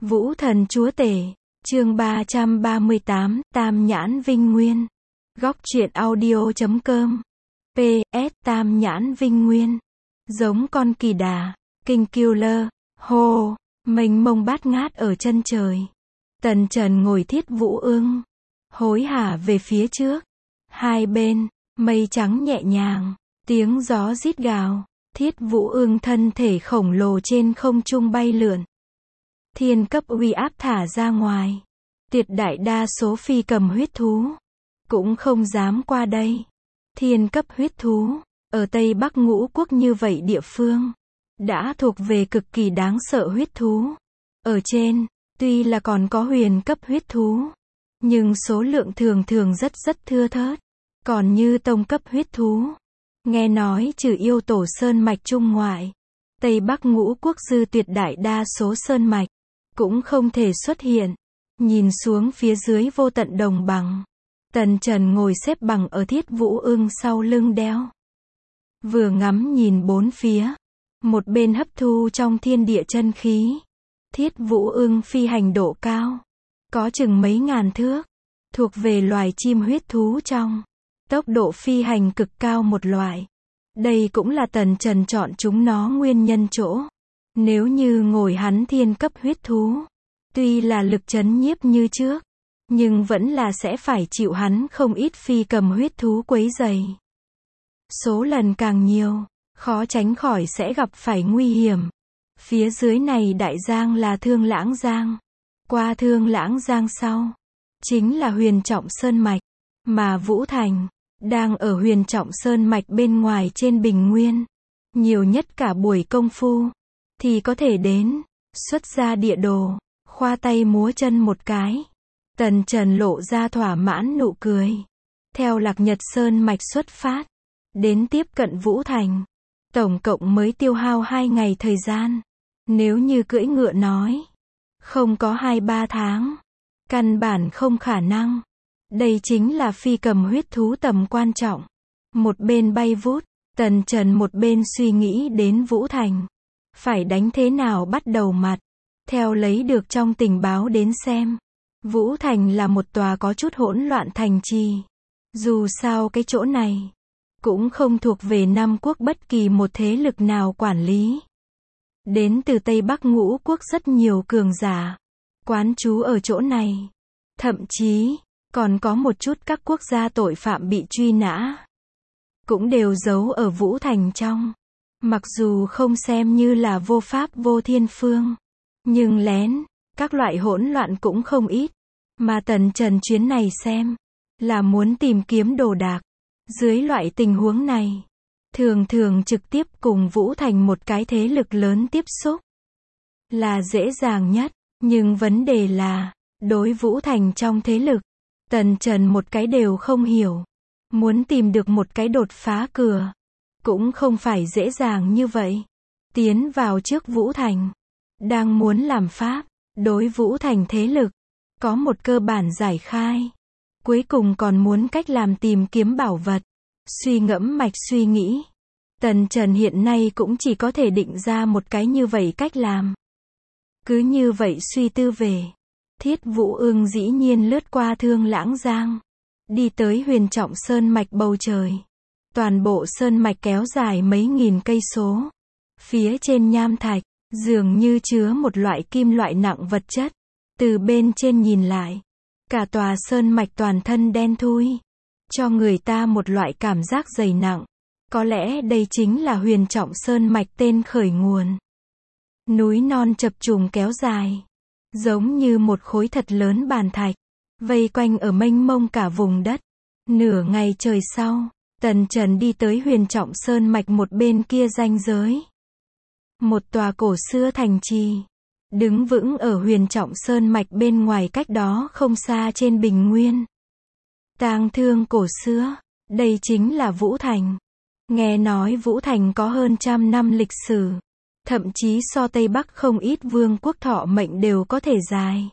Vũ thần chúa tể, chương 338, Tam Nhãn Vinh Nguyên. Góc truyện audio.com. PS, Tam Nhãn Vinh Nguyên. Giống con kỳ đà, King Killer, hô, mênh mông bát ngát ở chân trời. Tần Trần ngồi Thiết Vũ Ưng, hối hả về phía trước. Hai bên, mây trắng nhẹ nhàng, tiếng gió rít gào. Thiết Vũ Ưng thân thể khổng lồ trên không trung bay lượn. Thiên cấp uy áp thả ra ngoài. Tuyệt đại đa số phi cầm huyết thú cũng không dám qua đây. Thiên cấp huyết thú, ở Tây Bắc Ngũ Quốc như vậy địa phương, đã thuộc về cực kỳ đáng sợ huyết thú. Ở trên, tuy là còn có huyền cấp huyết thú, nhưng số lượng thường thường rất thưa thớt. Còn như tông cấp huyết thú, nghe nói trừ yêu tổ sơn mạch trung ngoại, Tây Bắc Ngũ Quốc dư tuyệt đại đa số sơn mạch cũng không thể xuất hiện. Nhìn xuống phía dưới vô tận đồng bằng, Tần Trần ngồi xếp bằng ở Thiết Vũ Ưng sau lưng đeo. Vừa ngắm nhìn bốn phía, một bên hấp thu trong thiên địa chân khí. Thiết Vũ Ưng phi hành độ cao, có chừng mấy ngàn thước, thuộc về loài chim huyết thú trong tốc độ phi hành cực cao một loại. Đây cũng là Tần Trần chọn chúng nó nguyên nhân chỗ. Nếu như ngồi hắn thiên cấp huyết thú, tuy là lực chấn nhiếp như trước, nhưng vẫn là sẽ phải chịu hắn không ít phi cầm huyết thú quấy rầy. Số lần càng nhiều, khó tránh khỏi sẽ gặp phải nguy hiểm. Phía dưới này đại giang là Thương Lãng Giang. Qua Thương Lãng Giang sau, chính là Huyền Trọng Sơn Mạch, mà Vũ Thành đang ở Huyền Trọng Sơn Mạch bên ngoài trên bình nguyên. Nhiều nhất cả buổi công phu thì có thể đến, xuất ra địa đồ, khoa tay múa chân một cái. Tần Trần lộ ra thỏa mãn nụ cười. Theo Lạc Nhật Sơn Mạch xuất phát, đến tiếp cận Vũ Thành, tổng cộng mới tiêu hao 2 ngày thời gian. Nếu như cưỡi ngựa nói, không có 2-3 tháng, căn bản không khả năng. Đây chính là phi cầm huyết thú tầm quan trọng. Một bên bay vút, Tần Trần một bên suy nghĩ đến Vũ Thành. Phải đánh thế nào bắt đầu mặt. Theo lấy được trong tình báo đến xem, Vũ Thành là một tòa có chút hỗn loạn thành trì. Dù sao cái chỗ này cũng không thuộc về Nam Quốc bất kỳ một thế lực nào quản lý. Đến từ Tây Bắc Ngũ Quốc rất nhiều cường giả quán trú ở chỗ này. Thậm chí còn có một chút các quốc gia tội phạm bị truy nã cũng đều giấu ở Vũ Thành trong. Mặc dù không xem như là vô pháp vô thiên phương, nhưng lén, các loại hỗn loạn cũng không ít. Mà Tần Trần chuyến này xem, là muốn tìm kiếm đồ đạc. Dưới loại tình huống này, thường thường trực tiếp cùng Vũ Thành một cái thế lực lớn tiếp xúc là dễ dàng nhất. Nhưng vấn đề là, đối Vũ Thành trong thế lực, Tần Trần một cái đều không hiểu. Muốn tìm được một cái đột phá cửa, cũng không phải dễ dàng như vậy. Tiến vào trước Vũ Thành, đang muốn làm pháp, đối Vũ Thành thế lực, có một cơ bản giải khai. Cuối cùng còn muốn cách làm tìm kiếm bảo vật. Suy ngẫm mạch suy nghĩ, Tần Trần hiện nay cũng chỉ có thể định ra một cái như vậy cách làm. Cứ như vậy suy tư về, Thiết Vũ Ưng dĩ nhiên lướt qua Thương Lãng Giang, đi tới Huyền Trọng Sơn Mạch bầu trời. Toàn bộ sơn mạch kéo dài mấy nghìn cây số. Phía trên nham thạch, dường như chứa một loại kim loại nặng vật chất. Từ bên trên nhìn lại, cả tòa sơn mạch toàn thân đen thui, cho người ta một loại cảm giác dày nặng. Có lẽ đây chính là Huyền Trọng Sơn Mạch tên khởi nguồn. Núi non chập trùng kéo dài, giống như một khối thật lớn bàn thạch, vây quanh ở mênh mông cả vùng đất. Nửa ngày trời sau, Tần Trần đi tới Huyền Trọng Sơn Mạch một bên kia ranh giới. Một tòa cổ xưa thành trì, đứng vững ở Huyền Trọng Sơn Mạch bên ngoài cách đó không xa trên bình nguyên. Tang thương cổ xưa, đây chính là Vũ Thành. Nghe nói Vũ Thành có hơn 100 năm lịch sử, thậm chí so Tây Bắc không ít vương quốc thọ mệnh đều có thể dài.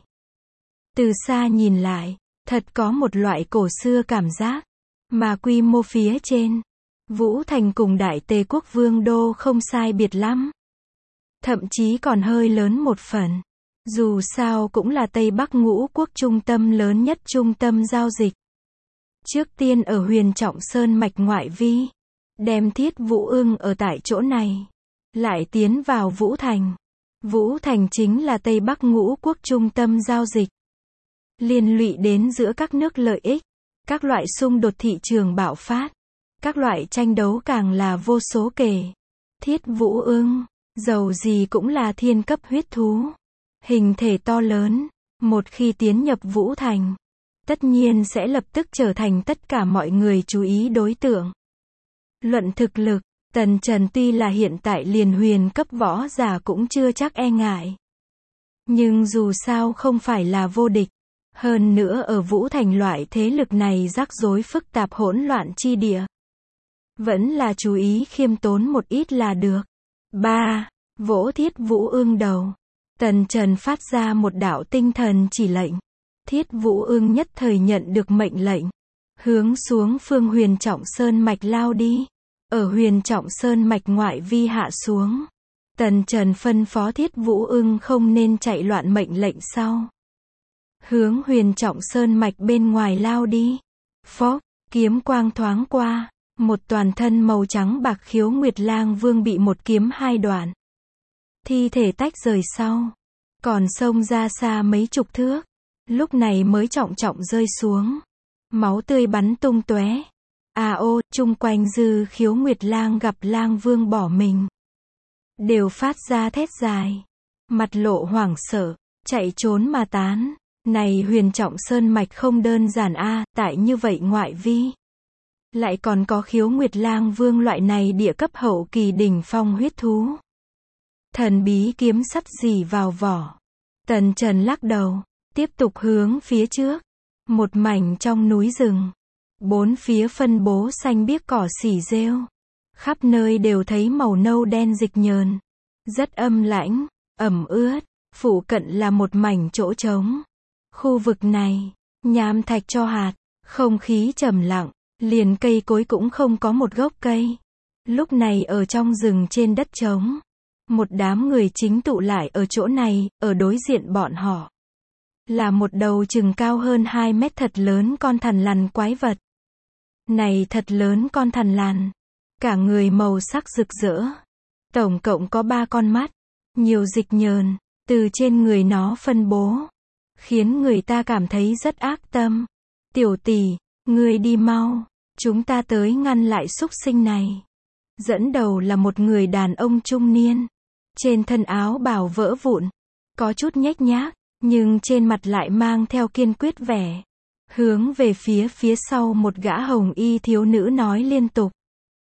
Từ xa nhìn lại, thật có một loại cổ xưa cảm giác. Mà quy mô phía trên, Vũ Thành cùng Đại Tề Quốc Vương đô không sai biệt lắm. Thậm chí còn hơi lớn một phần. Dù sao cũng là Tây Bắc ngũ quốc trung tâm lớn nhất trung tâm giao dịch. Trước tiên ở Huyền Trọng Sơn mạch ngoại vi, đem Thiết Vũ Ưng ở tại chỗ này, lại tiến vào Vũ Thành. Vũ Thành chính là Tây Bắc ngũ quốc trung tâm giao dịch. Liên lụy đến giữa các nước lợi ích, các loại xung đột thị trường bạo phát, các loại tranh đấu càng là vô số kể. Thiết Vũ Ưng, dầu gì cũng là thiên cấp huyết thú. Hình thể to lớn, một khi tiến nhập Vũ Thành, tất nhiên sẽ lập tức trở thành tất cả mọi người chú ý đối tượng. Luận thực lực, Tần Trần tuy là hiện tại liền huyền cấp võ giả cũng chưa chắc e ngại. Nhưng dù sao không phải là vô địch. Hơn nữa ở Vũ Thành loại thế lực này rắc rối phức tạp hỗn loạn chi địa. Vẫn là chú ý khiêm tốn một ít là được. 3. Vỗ Thiết Vũ Ưng đầu. Tần Trần phát ra một đạo tinh thần chỉ lệnh. Thiết Vũ Ưng nhất thời nhận được mệnh lệnh. Hướng xuống phương Huyền Trọng Sơn mạch lao đi. Ở Huyền Trọng Sơn mạch ngoại vi hạ xuống. Tần Trần phân phó Thiết Vũ Ưng không nên chạy loạn mệnh lệnh sau. Hướng Huyền Trọng Sơn mạch bên ngoài lao đi. Phốc, kiếm quang thoáng qua. Một toàn thân màu trắng bạc Khiếu Nguyệt Lang Vương bị một kiếm hai đoạn. Thi thể tách rời sau. Còn xông ra xa mấy chục thước. Lúc này mới trọng trọng rơi xuống. Máu tươi bắn tung tóe. Chung quanh dư Khiếu Nguyệt Lang gặp Lang Vương bỏ mình. Đều phát ra thét dài. Mặt lộ hoảng sợ, chạy trốn mà tán. Này Huyền Trọng Sơn mạch không đơn giản tại như vậy ngoại vi. Lại còn có Khiếu Nguyệt Lang Vương loại này địa cấp hậu kỳ đỉnh phong huyết thú. Thần bí kiếm sắt rỉ vào vỏ. Tần Trần lắc đầu, tiếp tục hướng phía trước. Một mảnh trong núi rừng. Bốn phía phân bố xanh biếc cỏ xỉ rêu. Khắp nơi đều thấy màu nâu đen dịch nhờn. Rất âm lãnh, ẩm ướt. Phụ cận là một mảnh chỗ trống. Khu vực này, nham thạch cho hạt, không khí trầm lặng, liền cây cối cũng không có một gốc cây. Lúc này ở trong rừng trên đất trống, một đám người chính tụ lại ở chỗ này, ở đối diện bọn họ. Là một đầu chừng cao hơn 2 mét thật lớn con thằn lằn quái vật. Này thật lớn con thằn lằn, cả người màu sắc rực rỡ. Tổng cộng có 3 con mắt, nhiều dịch nhờn, từ trên người nó phân bố. Khiến người ta cảm thấy rất ác tâm. Tiểu tỷ, ngươi đi mau, chúng ta tới ngăn lại súc sinh này. Dẫn đầu là một người đàn ông trung niên. Trên thân áo bào vỡ vụn, có chút nhếch nhác, nhưng trên mặt lại mang theo kiên quyết vẻ. Hướng về phía sau một gã hồng y thiếu nữ nói liên tục.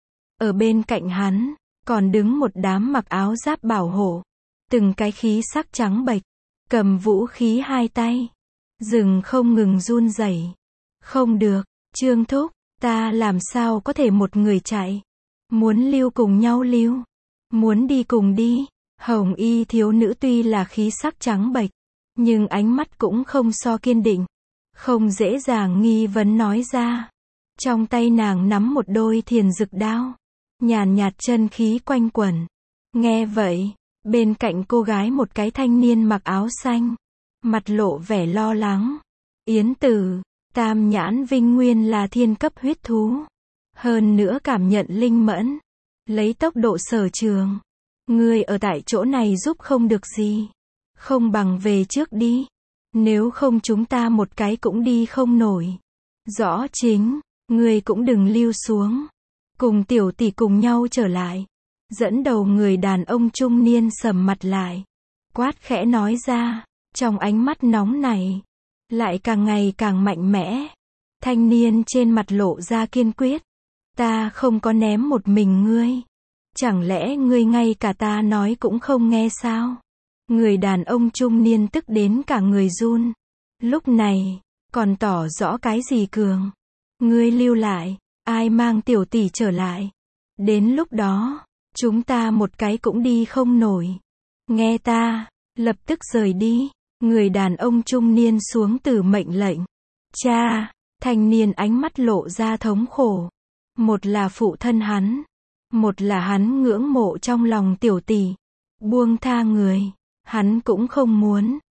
Ở bên cạnh hắn, còn đứng một đám mặc áo giáp bảo hộ. Từng cái khí sắc trắng bệch, cầm vũ khí hai tay. Rừng không ngừng run rẩy. Không được, Trương Thúc, ta làm sao có thể một người chạy. Muốn lưu cùng nhau lưu. Muốn đi cùng đi. Hồng y thiếu nữ tuy là khí sắc trắng bệch, nhưng ánh mắt cũng không so kiên định. Không dễ dàng nghi vấn nói ra. Trong tay nàng nắm một đôi thiền dực đao. Nhàn nhạt chân khí quanh quẩn. Nghe vậy, bên cạnh cô gái một cái thanh niên mặc áo xanh. Mặt lộ vẻ lo lắng. Yến Tử, Tam Nhãn Vinh Nguyên là thiên cấp huyết thú. Hơn nữa cảm nhận linh mẫn. Lấy tốc độ sở trường. Ngươi ở tại chỗ này giúp không được gì. Không bằng về trước đi. Nếu không chúng ta một cái cũng đi không nổi. Rõ chính, ngươi cũng đừng lưu xuống. Cùng tiểu tỷ cùng nhau trở lại. Dẫn đầu người đàn ông trung niên sầm mặt lại. Quát khẽ nói ra. Trong ánh mắt nóng này. Lại càng ngày càng mạnh mẽ. Thanh niên trên mặt lộ ra kiên quyết. Ta không có ném một mình ngươi. Chẳng lẽ ngươi ngay cả ta nói cũng không nghe sao? Người đàn ông trung niên tức đến cả người run. Lúc này, còn tỏ rõ cái gì cường? Ngươi lưu lại, ai mang tiểu tỷ trở lại? Đến lúc đó, chúng ta một cái cũng đi không nổi. Nghe ta, lập tức rời đi. Người đàn ông trung niên xuống từ mệnh lệnh. Cha, thanh niên ánh mắt lộ ra thống khổ. Một là phụ thân hắn. Một là hắn ngưỡng mộ trong lòng tiểu tỷ. Buông tha người. Hắn cũng không muốn.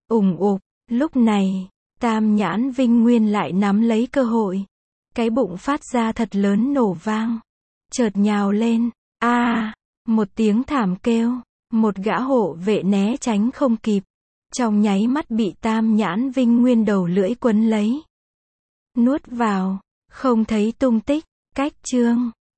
Ùng ục, lúc này, Tam Nhãn Vinh Nguyên lại nắm lấy cơ hội. Cái bụng phát ra thật lớn nổ vang. Chợt nhào lên, một tiếng thảm kêu. Một gã hộ vệ né tránh không kịp. Trong nháy mắt bị Tam Nhãn Vinh Nguyên đầu lưỡi quấn lấy. Nuốt vào, không thấy tung tích. Cách chương